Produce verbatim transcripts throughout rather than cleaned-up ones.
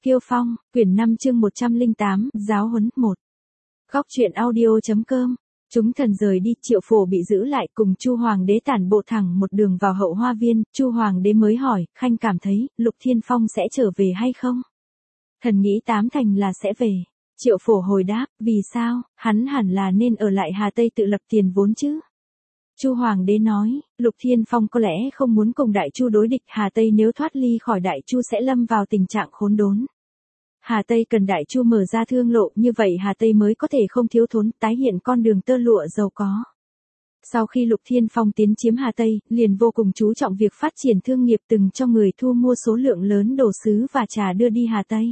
Kiêu Phong, quyển năm chương một trăm lẻ tám, giáo huấn một. Góc truyện audio.com. Chúng thần rời đi, Triệu Phổ bị giữ lại cùng Chu Hoàng đế tản bộ thẳng một đường vào hậu hoa viên. Chu Hoàng đế mới hỏi, Khanh cảm thấy Lục Thiên Phong sẽ trở về hay không? Thần nghĩ tám thành là sẽ về. Triệu Phổ hồi đáp, vì sao, hắn hẳn là nên ở lại Hà Tây tự lập tiền vốn chứ. Chu Hoàng đế nói, Lục Thiên Phong có lẽ không muốn cùng Đại Chu đối địch, Hà Tây nếu thoát ly khỏi Đại Chu sẽ lâm vào tình trạng khốn đốn. Hà Tây cần Đại Chu mở ra thương lộ, như vậy Hà Tây mới có thể không thiếu thốn, tái hiện con đường tơ lụa giàu có. Sau khi Lục Thiên Phong tiến chiếm Hà Tây, liền vô cùng chú trọng việc phát triển thương nghiệp, từng cho người thu mua số lượng lớn đồ sứ và trà đưa đi Hà Tây.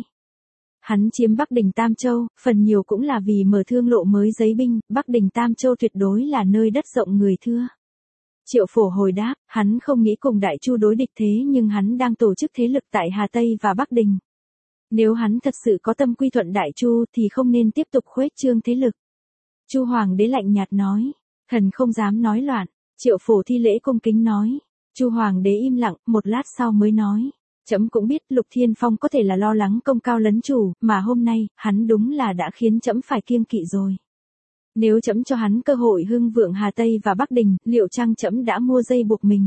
Hắn chiếm Bắc Đình Tam Châu, phần nhiều cũng là vì mở thương lộ mới giấy binh, Bắc Đình Tam Châu tuyệt đối là nơi đất rộng người thưa. Triệu Phổ hồi đáp, hắn không nghĩ cùng Đại Chu đối địch, thế nhưng hắn đang tổ chức thế lực tại Hà Tây và Bắc Đình. Nếu hắn thật sự có tâm quy thuận Đại Chu thì không nên tiếp tục khuếch trương thế lực. Chu Hoàng đế lạnh nhạt nói, thần không dám nói loạn. Triệu Phổ thi lễ cung kính nói. Chu Hoàng đế im lặng, một lát sau mới nói. Trẫm cũng biết Lục Thiên Phong có thể là lo lắng công cao lấn chủ, mà hôm nay, hắn đúng là đã khiến trẫm phải kiêng kỵ rồi. Nếu trẫm cho hắn cơ hội hưng vượng Hà Tây và Bắc Đình, liệu chăng trẫm đã mua dây buộc mình?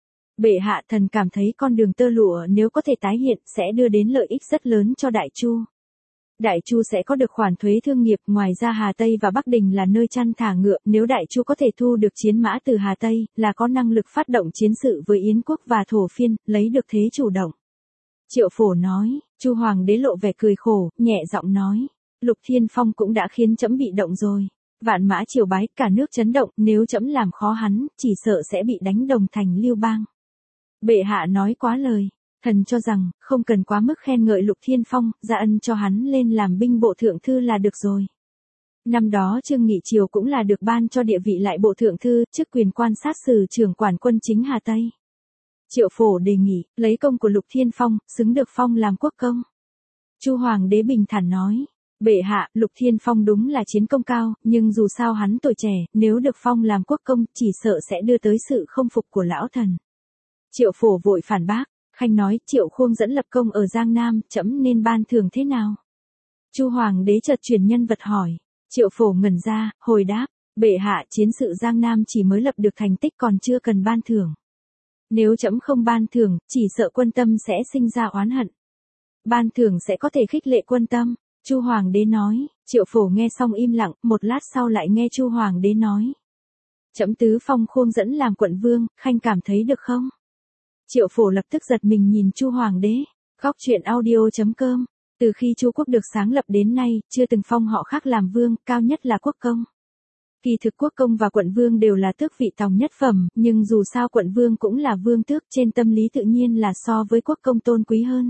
Bệ hạ, thần cảm thấy con đường tơ lụa nếu có thể tái hiện sẽ đưa đến lợi ích rất lớn cho Đại Chu. Đại Chu sẽ có được khoản thuế thương nghiệp, ngoài ra Hà Tây và Bắc Đình là nơi chăn thả ngựa, nếu Đại Chu có thể thu được chiến mã từ Hà Tây, là có năng lực phát động chiến sự với Yến quốc và Thổ Phiên, lấy được thế chủ động. Triệu Phổ nói. Chu Hoàng đế lộ vẻ cười khổ, nhẹ giọng nói, Lục Thiên Phong cũng đã khiến trẫm bị động rồi. Vạn mã triều bái, cả nước chấn động, nếu trẫm làm khó hắn, chỉ sợ sẽ bị đánh đồng thành Lưu Bang. Bệ hạ nói quá lời, thần cho rằng, không cần quá mức khen ngợi Lục Thiên Phong, ra ân cho hắn lên làm binh bộ thượng thư là được rồi. Năm đó Trương Nghị Triều cũng là được ban cho địa vị lại bộ thượng thư, chức quyền quan sát sử trưởng quản quân chính Hà Tây. Triệu Phổ đề nghị, lấy công của Lục Thiên Phong, xứng được phong làm quốc công. Chu Hoàng đế bình thản nói, bệ hạ, Lục Thiên Phong đúng là chiến công cao, nhưng dù sao hắn tuổi trẻ, nếu được phong làm quốc công, chỉ sợ sẽ đưa tới sự không phục của lão thần. Triệu Phổ vội phản bác, Khanh nói, Triệu Khuông dẫn lập công ở Giang Nam, trẫm nên ban thưởng thế nào? Chu Hoàng đế chợt chuyển nhân vật hỏi. Triệu Phổ ngẩn ra, hồi đáp, bệ hạ, chiến sự Giang Nam chỉ mới lập được thành tích còn chưa cần ban thưởng. Nếu trẫm không ban thưởng, chỉ sợ quân tâm sẽ sinh ra oán hận. Ban thưởng sẽ có thể khích lệ quân tâm. Chu Hoàng đế nói. Triệu Phổ nghe xong im lặng, một lát sau lại nghe Chu Hoàng đế nói. Trẫm tứ phong Khuông dẫn làm quận vương, Khanh cảm thấy được không? Triệu Phổ lập tức giật mình nhìn Chu Hoàng đế. Góc truyện audio.com. Từ khi Chu quốc được sáng lập đến nay, chưa từng phong họ khác làm vương, cao nhất là quốc công. Kỳ thực quốc công và quận vương đều là tước vị tòng nhất phẩm, nhưng dù sao quận vương cũng là vương tước, trên tâm lý tự nhiên là so với quốc công tôn quý hơn.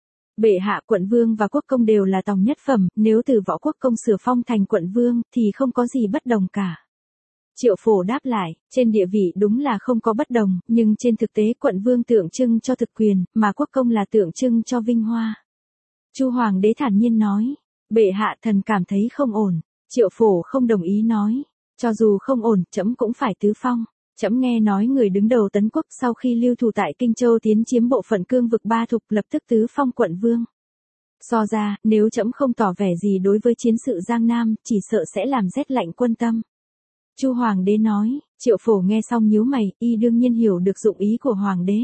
Bệ hạ, quận vương và quốc công đều là tòng nhất phẩm, nếu từ võ quốc công sửa phong thành quận vương, thì không có gì bất đồng cả. Triệu Phổ đáp lại, trên địa vị đúng là không có bất đồng, nhưng trên thực tế quận vương tượng trưng cho thực quyền, mà quốc công là tượng trưng cho vinh hoa. Chu Hoàng đế thản nhiên nói, bệ hạ, thần cảm thấy không ổn. Triệu Phổ không đồng ý nói, cho dù không ổn, trẫm cũng phải tứ phong. Trẫm nghe nói người đứng đầu Tấn quốc sau khi lưu thủ tại Kinh Châu tiến chiếm bộ phận cương vực Ba Thục, lập tức tứ phong quận vương. So ra, nếu trẫm không tỏ vẻ gì đối với chiến sự Giang Nam, chỉ sợ sẽ làm rét lạnh quân tâm. Chu Hoàng đế nói. Triệu Phổ nghe xong nhíu mày, y đương nhiên hiểu được dụng ý của Hoàng đế.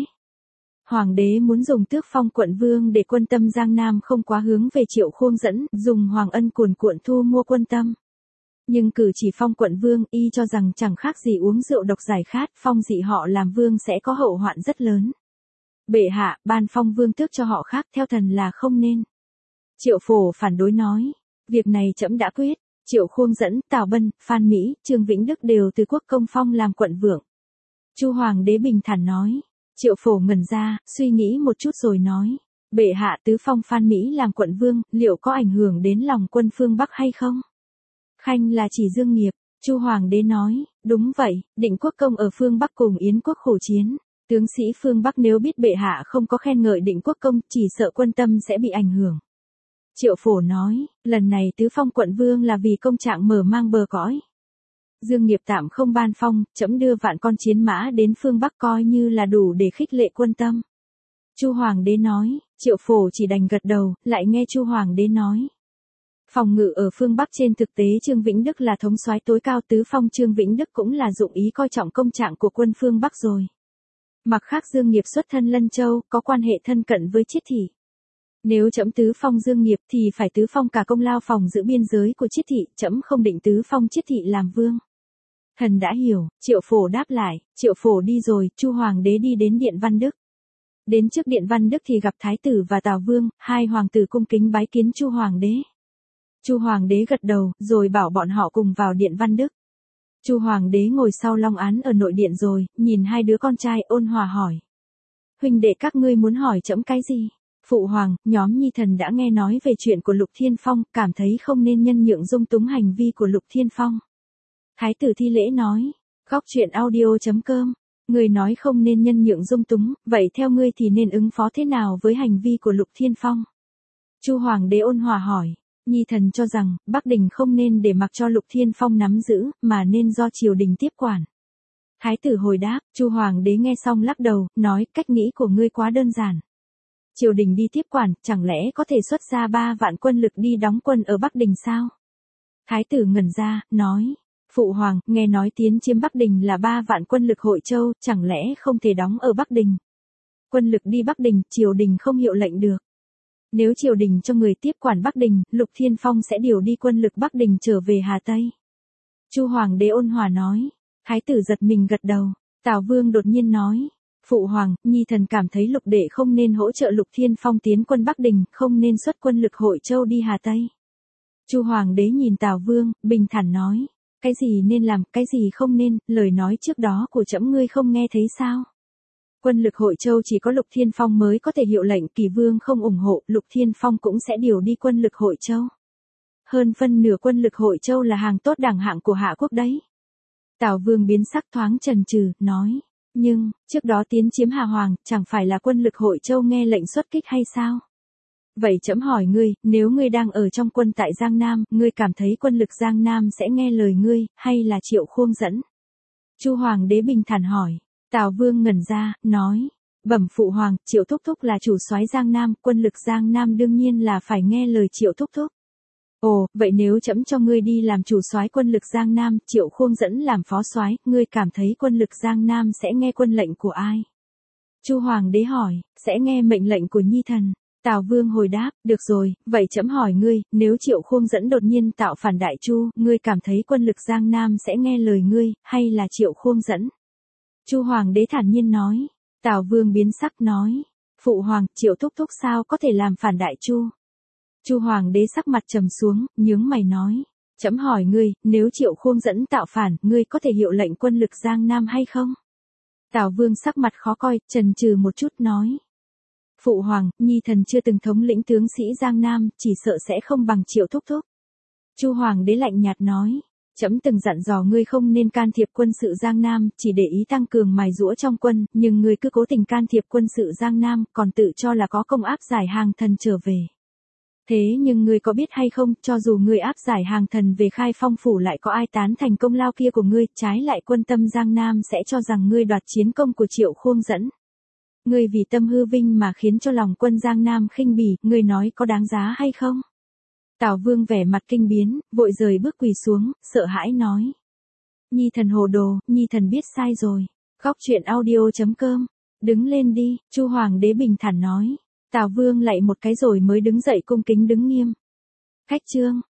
Hoàng đế muốn dùng tước phong quận vương để quân tâm Giang Nam không quá hướng về Triệu Khuông dẫn, dùng Hoàng ân cuồn cuộn thu mua quân tâm. Nhưng cử chỉ phong quận vương, y cho rằng chẳng khác gì uống rượu độc giải khát, phong dị họ làm vương sẽ có hậu hoạn rất lớn. Bệ hạ, ban phong vương tước cho họ khác, theo thần là không nên. Triệu Phổ phản đối nói, việc này trẫm đã quyết. Triệu Khuông dẫn, Tào Bân, Phan Mỹ, Trương Vĩnh Đức đều từ quốc công phong làm quận vương. Chu Hoàng đế bình thản nói. Triệu Phổ ngẩn ra, suy nghĩ một chút rồi nói, bệ hạ, tứ phong Phan Mỹ làm quận vương, liệu có ảnh hưởng đến lòng quân phương Bắc hay không? Khanh là chỉ Dương Nghiệp. Chu Hoàng đế nói, đúng vậy, Định quốc công ở phương Bắc cùng Yến quốc khổ chiến. Tướng sĩ phương Bắc nếu biết bệ hạ không có khen ngợi Định quốc công, chỉ sợ quân tâm sẽ bị ảnh hưởng. Triệu Phổ nói, lần này tứ phong quận vương là vì công trạng mở mang bờ cõi. Dương Nghiệp tạm không ban phong, trẫm đưa vạn con chiến mã đến phương Bắc coi như là đủ để khích lệ quân tâm. Chu Hoàng đế nói, Triệu Phổ chỉ đành gật đầu, lại nghe Chu Hoàng đế nói. Phòng ngự ở phương Bắc trên thực tế Trương Vĩnh Đức là thống soái tối cao tứ phong, Trương Vĩnh Đức cũng là dụng ý coi trọng công trạng của quân phương Bắc rồi. Mặc khác Dương Nghiệp xuất thân Lân Châu, có quan hệ thân cận với Chiết Thị. Nếu trẫm tứ phong Dương Nghiệp thì phải tứ phong cả công lao phòng giữ biên giới của Chiết Thị, trẫm không định tứ phong Chiết Thị làm vương. Thần đã hiểu, Triệu Phổ đáp lại. Triệu Phổ đi rồi, Chu Hoàng đế đi đến Điện Văn Đức. Đến trước Điện Văn Đức thì gặp Thái tử và Tào Vương, hai hoàng tử cung kính bái kiến Chu Hoàng đế. Chu Hoàng đế gật đầu, rồi bảo bọn họ cùng vào Điện Văn Đức. Chu Hoàng đế ngồi sau long án ở nội điện rồi, nhìn hai đứa con trai ôn hòa hỏi. Huynh đệ các ngươi muốn hỏi trẫm cái gì? Phụ hoàng, nhóm nhi thần đã nghe nói về chuyện của Lục Thiên Phong, cảm thấy không nên nhân nhượng dung túng hành vi của Lục Thiên Phong. Thái tử thi lễ nói, góc truyện audio chấm com, người nói không nên nhân nhượng dung túng, vậy theo ngươi thì nên ứng phó thế nào với hành vi của Lục Thiên Phong? Chu Hoàng đế ôn hòa hỏi, nhi thần cho rằng, Bắc Đình không nên để mặc cho Lục Thiên Phong nắm giữ, mà nên do triều đình tiếp quản. Thái tử hồi đáp, Chu Hoàng đế nghe xong lắc đầu, nói, cách nghĩ của ngươi quá đơn giản. Triều đình đi tiếp quản, chẳng lẽ có thể xuất ra ba vạn quân lực đi đóng quân ở Bắc Đình sao? Thái tử ngẩn ra, nói, Phụ hoàng, nghe nói tiến chiếm Bắc Đình là ba vạn quân lực Hội Châu, chẳng lẽ không thể đóng ở Bắc Đình? Quân lực đi Bắc Đình, triều đình không hiệu lệnh được. Nếu triều đình cho người tiếp quản Bắc Đình, Lục Thiên Phong sẽ điều đi quân lực Bắc Đình trở về Hà Tây. Chu Hoàng đế ôn hòa nói. Thái tử giật mình gật đầu. Tào Vương đột nhiên nói. Phụ hoàng, nhi thần cảm thấy Lục đệ không nên hỗ trợ Lục Thiên Phong tiến quân Bắc Đình, không nên xuất quân lực Hội Châu đi Hà Tây. Chu Hoàng đế nhìn Tào Vương, bình thản nói. Cái gì nên làm, cái gì không nên, lời nói trước đó của trẫm ngươi không nghe thấy sao? Quân lực Hội Châu chỉ có Lục Thiên Phong mới có thể hiệu lệnh, Kỳ Vương không ủng hộ, Lục Thiên Phong cũng sẽ điều đi quân lực Hội Châu. Hơn phân nửa quân lực Hội Châu là hàng tốt đẳng hạng của Hạ Quốc đấy. Tào Vương biến sắc thoáng chần chừ, nói, nhưng, trước đó tiến chiếm Hà Hoàng, chẳng phải là quân lực Hội Châu nghe lệnh xuất kích hay sao? Vậy trẫm hỏi ngươi, nếu ngươi đang ở trong quân tại Giang Nam, ngươi cảm thấy quân lực Giang Nam sẽ nghe lời ngươi, hay là Triệu Khuông dẫn? Chu Hoàng đế bình thản hỏi. Tào Vương ngẩn ra, nói, bẩm phụ hoàng, Triệu Thúc Thúc là chủ soái Giang Nam, quân lực Giang Nam đương nhiên là phải nghe lời Triệu Thúc Thúc. Ồ, vậy nếu trẫm cho ngươi đi làm chủ soái quân lực Giang Nam, Triệu Khuông dẫn làm phó soái, ngươi cảm thấy quân lực Giang Nam sẽ nghe quân lệnh của ai? Chu Hoàng đế hỏi, sẽ nghe mệnh lệnh của nhi thần. Tào Vương hồi đáp, được rồi, vậy trẫm hỏi ngươi, nếu Triệu Khuông dẫn đột nhiên tạo phản Đại Chu, ngươi cảm thấy quân lực Giang Nam sẽ nghe lời ngươi, hay là Triệu Khuông dẫn? Chu Hoàng đế thản nhiên nói. Tào Vương biến sắc nói, phụ hoàng, Triệu Thúc Thúc sao có thể làm phản Đại Chu? Chu Hoàng đế sắc mặt trầm xuống, nhướng mày nói, trẫm hỏi ngươi, nếu Triệu Khuông dẫn tạo phản, ngươi có thể hiệu lệnh quân lực Giang Nam hay không? Tào Vương sắc mặt khó coi, chần chừ một chút nói. Phụ hoàng, nhi thần chưa từng thống lĩnh tướng sĩ Giang Nam, chỉ sợ sẽ không bằng Triệu Thúc Thúc. Chu Hoàng đế lạnh nhạt nói, trẫm từng dặn dò ngươi không nên can thiệp quân sự Giang Nam, chỉ để ý tăng cường mài giũa trong quân, nhưng ngươi cứ cố tình can thiệp quân sự Giang Nam, còn tự cho là có công áp giải hàng thần trở về. Thế nhưng ngươi có biết hay không, cho dù ngươi áp giải hàng thần về Khai Phong phủ lại có ai tán thành công lao kia của ngươi, trái lại quân tâm Giang Nam sẽ cho rằng ngươi đoạt chiến công của Triệu Khuông dẫn. Ngươi vì tâm hư vinh mà khiến cho lòng quân Giang Nam khinh bỉ, ngươi nói có đáng giá hay không? Tào Vương vẻ mặt kinh biến, vội rời bước quỳ xuống, sợ hãi nói. Nhi thần hồ đồ, nhi thần biết sai rồi. Góc truyện audio chấm com. Đứng lên đi, Chu Hoàng đế bình thản nói. Tào Vương lạy một cái rồi mới đứng dậy cung kính đứng nghiêm. Khách chương.